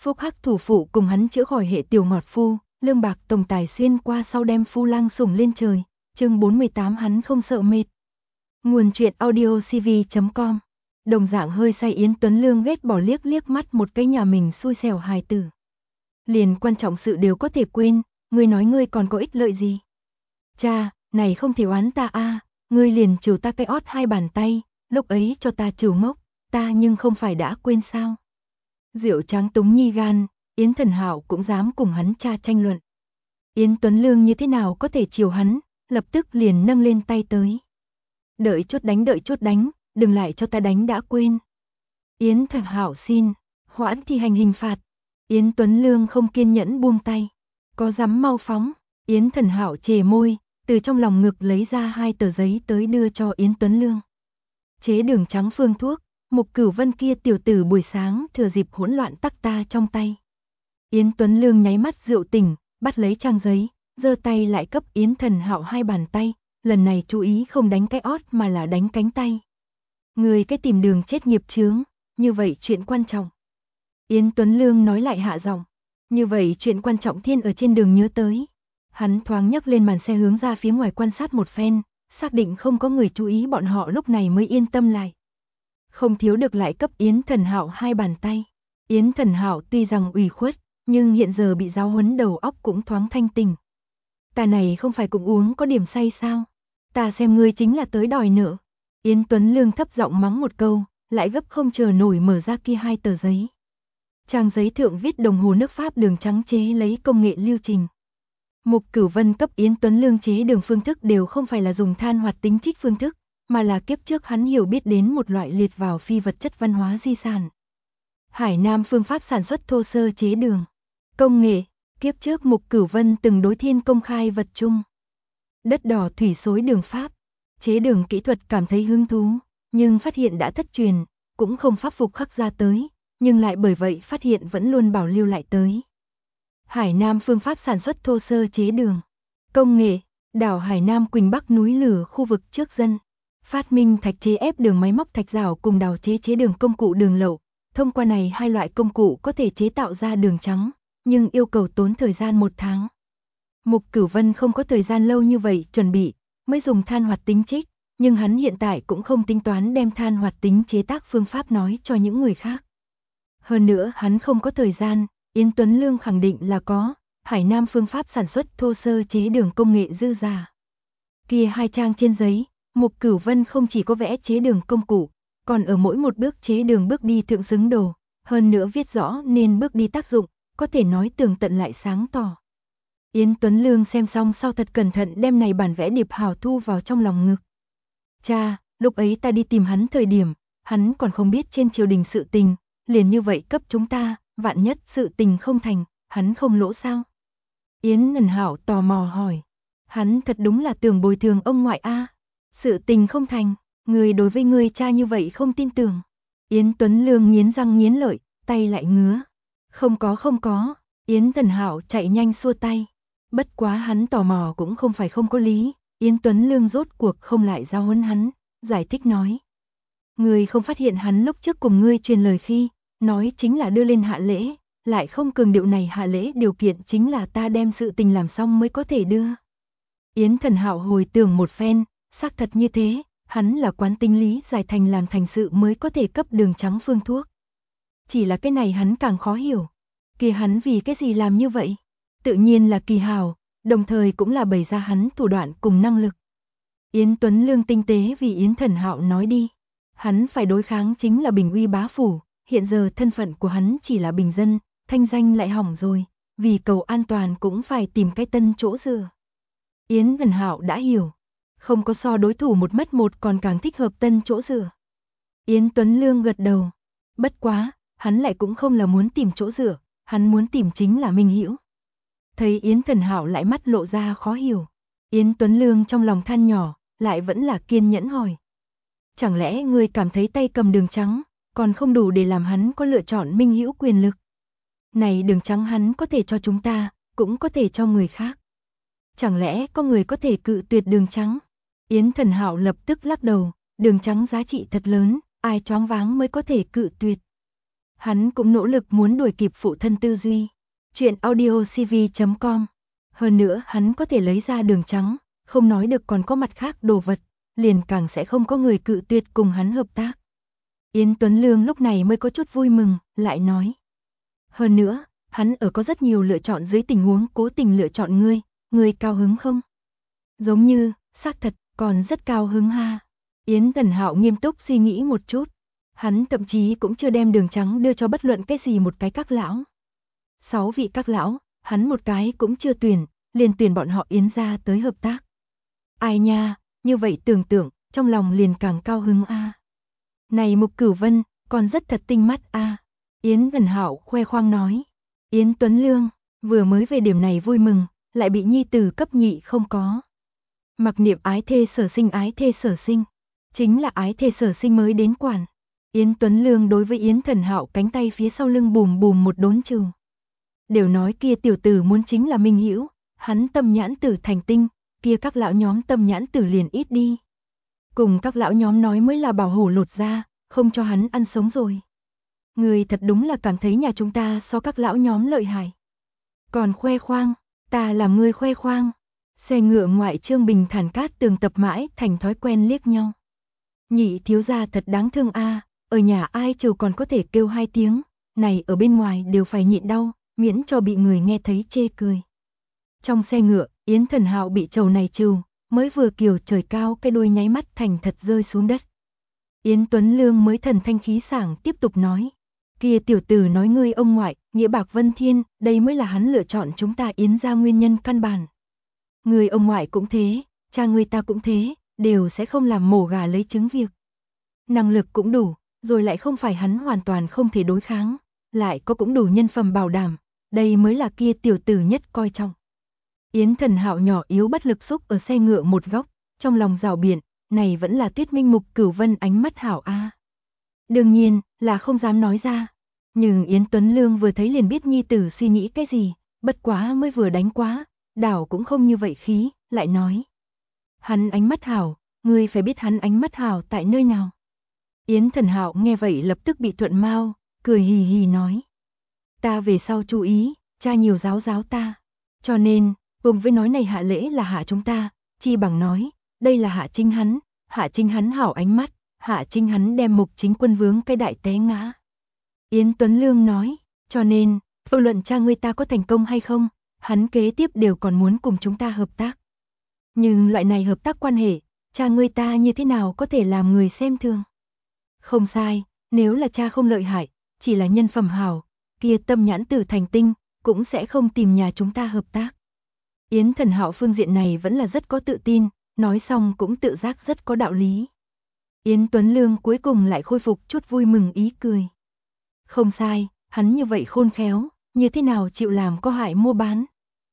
Phúc Hắc thủ phụ cùng hắn chữa khỏi hệ tiểu ngọt phu, lương bạc tổng tài xuyên qua sau đem phu lang sủng lên trời, chương 48 hắn không sợ mệt. Nguồn truyện audio cv.com. Đồng dạng hơi say Yến Tuấn Lương ghét bỏ liếc liếc mắt một cái nhà mình xui xẻo hài tử. Liền quan trọng sự đều có thể quên, ngươi nói ngươi còn có ích lợi gì? Cha, này không thể oán ta a, ngươi liền trừ ta cái ót 2 bàn tay, lúc ấy cho ta trừ ngốc, ta nhưng không phải đã quên sao? Rượu trắng túng nhi gan, Yến Thần Hạo cũng dám cùng hắn cha tranh luận. Yến Tuấn Lương như thế nào có thể chiều hắn, lập tức liền nâng lên tay tới. Đợi chút đánh, đừng lại cho ta đánh đã quên. Yến Thần Hạo xin, hoãn thi hành hình phạt. Yến Tuấn Lương không kiên nhẫn buông tay. Có dám mau phóng, Yến Thần Hạo chề môi, từ trong lòng ngực lấy ra 2 tờ giấy tới đưa cho Yến Tuấn Lương. Chế đường trắng phương thuốc, Mục Cửu Vân kia tiểu tử buổi sáng thừa dịp hỗn loạn tắc ta trong tay. Yến Tuấn Lương nháy mắt rượu tỉnh, bắt lấy trang giấy, giơ tay lại cấp Yến Thần Hạo 2 bàn tay, lần này chú ý không đánh cái ót mà là đánh cánh tay. Người cái tìm đường chết nghiệp chướng, như vậy chuyện quan trọng. Yến Tuấn Lương nói lại hạ giọng, như vậy chuyện quan trọng thiên ở trên đường nhớ tới. Hắn thoáng nhấc lên màn xe hướng ra phía ngoài quan sát một phen, xác định không có người chú ý bọn họ lúc này mới yên tâm lại. Không thiếu được lại cấp Yến Thần Hạo 2 bàn tay. Yến Thần Hạo tuy rằng ủy khuất, nhưng hiện giờ bị giáo huấn đầu óc cũng thoáng thanh tỉnh. Ta này không phải cũng uống có điểm say sao? Ta xem ngươi chính là tới đòi nợ. Yến Tuấn Lương thấp giọng mắng một câu, lại gấp không chờ nổi mở ra kia 2 tờ giấy. Trang giấy thượng viết đồng hồ nước Pháp đường trắng chế lấy công nghệ lưu trình. Mục Cửu Vân cấp Yến Tuấn Lương chế đường phương thức đều không phải là dùng than hoạt tính trích phương thức, mà là kiếp trước hắn hiểu biết đến một loại liệt vào phi vật chất văn hóa di sản. Hải Nam phương pháp sản xuất thô sơ chế đường. Công nghệ, kiếp trước Mục Cửu Vân từng đối thiên công khai vật chung. Đất đỏ thủy xối đường Pháp, chế đường kỹ thuật cảm thấy hứng thú, nhưng phát hiện đã thất truyền, cũng không pháp phục khắc ra tới, nhưng lại bởi vậy phát hiện vẫn luôn bảo lưu lại tới. Hải Nam phương pháp sản xuất thô sơ chế đường. Công nghệ, đảo Hải Nam Quỳnh Bắc núi lửa khu vực trước dân. Phát minh thạch chế ép đường máy móc thạch rào cùng đào chế đường công cụ đường lậu. Thông qua này 2 loại công cụ có thể chế tạo ra đường trắng, nhưng yêu cầu tốn thời gian 1 tháng. Mục Cửu Vân không có thời gian lâu như vậy chuẩn bị, mới dùng than hoạt tính trích, nhưng hắn hiện tại cũng không tính toán đem than hoạt tính chế tác phương pháp nói cho những người khác. Hơn nữa hắn không có thời gian, Yến Tuấn Lương khẳng định là có, Hải Nam phương pháp sản xuất thô sơ chế đường công nghệ dư giả. Kia 2 trang trên giấy, Mục Cửu Vân không chỉ có vẽ chế đường công cụ, còn ở mỗi một bước chế đường bước đi thượng xứng đồ, hơn nữa viết rõ nên bước đi tác dụng, có thể nói tường tận lại sáng tỏ. Yến Tuấn Lương xem xong sau thật cẩn thận đem này bản vẽ điệp hảo thu vào trong lòng ngực. Cha, lúc ấy ta đi tìm hắn thời điểm, hắn còn không biết trên triều đình sự tình, liền như vậy cấp chúng ta, vạn nhất sự tình không thành, hắn không lỗ sao? Yến Thần Hạo tò mò hỏi, hắn thật đúng là tưởng bồi thường ông ngoại a. Sự tình không thành, người đối với người cha như vậy không tin tưởng. Yến Tuấn Lương nghiến răng nghiến lợi, tay lại ngứa. Không có, Yến Thần Hạo chạy nhanh xua tay. Bất quá hắn tò mò cũng không phải không có lý, Yến Tuấn Lương rốt cuộc không lại giao huấn hắn, giải thích nói. Ngươi không phát hiện hắn lúc trước cùng ngươi truyền lời khi, nói chính là đưa lên hạ lễ, lại không cường điệu này hạ lễ điều kiện chính là ta đem sự tình làm xong mới có thể đưa. Yến Thần Hạo hồi tưởng một phen, xác thật như thế, hắn là quán tinh lý giải thành làm thành sự mới có thể cấp đường trắng phương thuốc. Chỉ là cái này hắn càng khó hiểu. Kỳ hắn vì cái gì làm như vậy? Tự nhiên là kỳ hào, đồng thời cũng là bày ra hắn thủ đoạn cùng năng lực. Yến Tuấn Lương tinh tế vì Yến Thần Hạo nói đi. Hắn phải đối kháng chính là Bình Uy bá phủ, hiện giờ thân phận của hắn chỉ là bình dân, thanh danh lại hỏng rồi, vì cầu an toàn cũng phải tìm cái tân chỗ dựa. Yến Thần Hạo đã hiểu, không có so đối thủ một mất một còn càng thích hợp tân chỗ dựa. Yến Tuấn Lương gật đầu, bất quá, hắn lại cũng không là muốn tìm chỗ dựa, hắn muốn tìm chính là Minh Hữu. Thấy Yến Thần Hạo lại mắt lộ ra khó hiểu, Yến Tuấn Lương trong lòng than nhỏ, lại vẫn là kiên nhẫn hỏi. Chẳng lẽ ngươi cảm thấy tay cầm đường trắng, còn không đủ để làm hắn có lựa chọn Minh Hữu quyền lực? Này đường trắng hắn có thể cho chúng ta, cũng có thể cho người khác. Chẳng lẽ có người có thể cự tuyệt đường trắng? Yến Thần Hạo lập tức lắc đầu, đường trắng giá trị thật lớn, ai choáng váng mới có thể cự tuyệt. Hắn cũng nỗ lực muốn đuổi kịp phụ thân Tư Duy. Chuyện audiocv.com. Hơn nữa hắn có thể lấy ra đường trắng, không nói được còn có mặt khác đồ vật, liền càng sẽ không có người cự tuyệt cùng hắn hợp tác. Yến Tuấn Lương lúc này mới có chút vui mừng, lại nói. Hơn nữa, hắn ở có rất nhiều lựa chọn dưới tình huống cố tình lựa chọn ngươi cao hứng không? Giống như, xác thật, còn rất cao hứng ha. Yến Thần Hạo nghiêm túc suy nghĩ một chút. Hắn thậm chí cũng chưa đem đường trắng đưa cho bất luận cái gì một cái các lão. 6 vị các lão, hắn một cái cũng chưa tuyển, liền tuyển bọn họ Yến gia tới hợp tác. Ai nha, như vậy tưởng tượng, trong lòng liền càng cao hứng a. Này Mục Cửu Vân, còn rất thật tinh mắt a. Yến Thần Hạo khoe khoang nói. Yến Tuấn Lương, vừa mới về điểm này vui mừng, lại bị nhi tử cấp nhị không có. Mặc niệm ái thê sở sinh, chính là ái thê sở sinh mới đến quản. Yến Tuấn Lương đối với Yến Thần Hạo cánh tay phía sau lưng bùm bùm một đốn trừ. Đều nói kia tiểu tử muốn chính là Minh Hữu, hắn tâm nhãn tử thành tinh, kia các lão nhóm tâm nhãn tử liền ít đi. Cùng các lão nhóm nói mới là bảo hổ lột ra, không cho hắn ăn sống rồi. Người thật đúng là cảm thấy nhà chúng ta so các lão nhóm lợi hại. Còn khoe khoang, ta làm ngươi khoe khoang. Xe ngựa ngoại Trương Bình Thản Cát Tường tập mãi thành thói quen liếc nhau. Nhị thiếu gia thật đáng thương a, ở nhà ai trừ còn có thể kêu 2 tiếng, này ở bên ngoài đều phải nhịn đau, miễn cho bị người nghe thấy chê cười. Trong xe ngựa, Yến Thần Hạo bị trầu này trừ, mới vừa kiều trời cao cái đuôi nháy mắt thành thật rơi xuống đất. Yến Tuấn Lương mới thần thanh khí sảng tiếp tục nói. Kia tiểu tử nói ngươi ông ngoại, nghĩa bạc vân thiên, đây mới là hắn lựa chọn chúng ta Yến gia nguyên nhân căn bản. Người ông ngoại cũng thế, cha người ta cũng thế, đều sẽ không làm mổ gà lấy trứng việc. Năng lực cũng đủ, rồi lại không phải hắn hoàn toàn không thể đối kháng, lại có cũng đủ nhân phẩm bảo đảm, đây mới là kia tiểu tử nhất coi trọng. Yến Thần Hạo nhỏ yếu bất lực xúc ở xe ngựa một góc, trong lòng rào biển, này vẫn là Tuyết Minh Mục Cửu Vân ánh mắt hảo a. Đương nhiên, là không dám nói ra. Nhưng Yến Tuấn Lương vừa thấy liền biết nhi tử suy nghĩ cái gì, bất quá mới vừa đánh quá, đảo cũng không như vậy khí, lại nói. Hắn ánh mắt hảo, ngươi phải biết hắn ánh mắt hảo tại nơi nào. Yến Thần Hạo nghe vậy lập tức bị thuận mau, cười hì hì nói. Ta về sau chú ý, cha nhiều giáo giáo ta. Cho nên, cùng với nói này hạ lễ là hạ chúng ta, chi bằng nói, đây là hạ chính hắn hảo ánh mắt, hạ chính hắn đem Mục Chính Quân vướng cái đại té ngã. Yến Tuấn Lương nói, cho nên, vô luận cha ngươi ta có thành công hay không, hắn kế tiếp đều còn muốn cùng chúng ta hợp tác. Nhưng loại này hợp tác quan hệ, cha ngươi ta như thế nào có thể làm người xem thường? Không sai, nếu là cha không lợi hại, chỉ là nhân phẩm hảo, kia tâm nhãn tử thành tinh, cũng sẽ không tìm nhà chúng ta hợp tác. Yến Thần Hạo phương diện này vẫn là rất có tự tin, nói xong cũng tự giác rất có đạo lý. Yến Tuấn Lương cuối cùng lại khôi phục chút vui mừng ý cười. Không sai, hắn như vậy khôn khéo, như thế nào chịu làm có hại mua bán.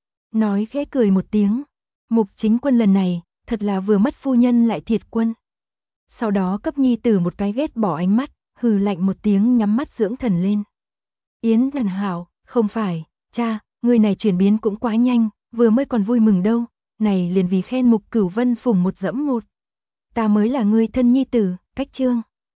Nói khẽ cười một tiếng, Mục Chính Quân lần này, thật là vừa mất phu nhân lại thiệt quân. Sau đó cấp nhi tử một cái ghét bỏ ánh mắt, hừ lạnh một tiếng nhắm mắt dưỡng thần lên. Yến Thần Hạo, không phải, cha, người này chuyển biến cũng quá nhanh, vừa mới còn vui mừng đâu, này liền vì khen Mục Cửu Vân phủng một dẫm một. Ta mới là người thân nhi tử, cách chương.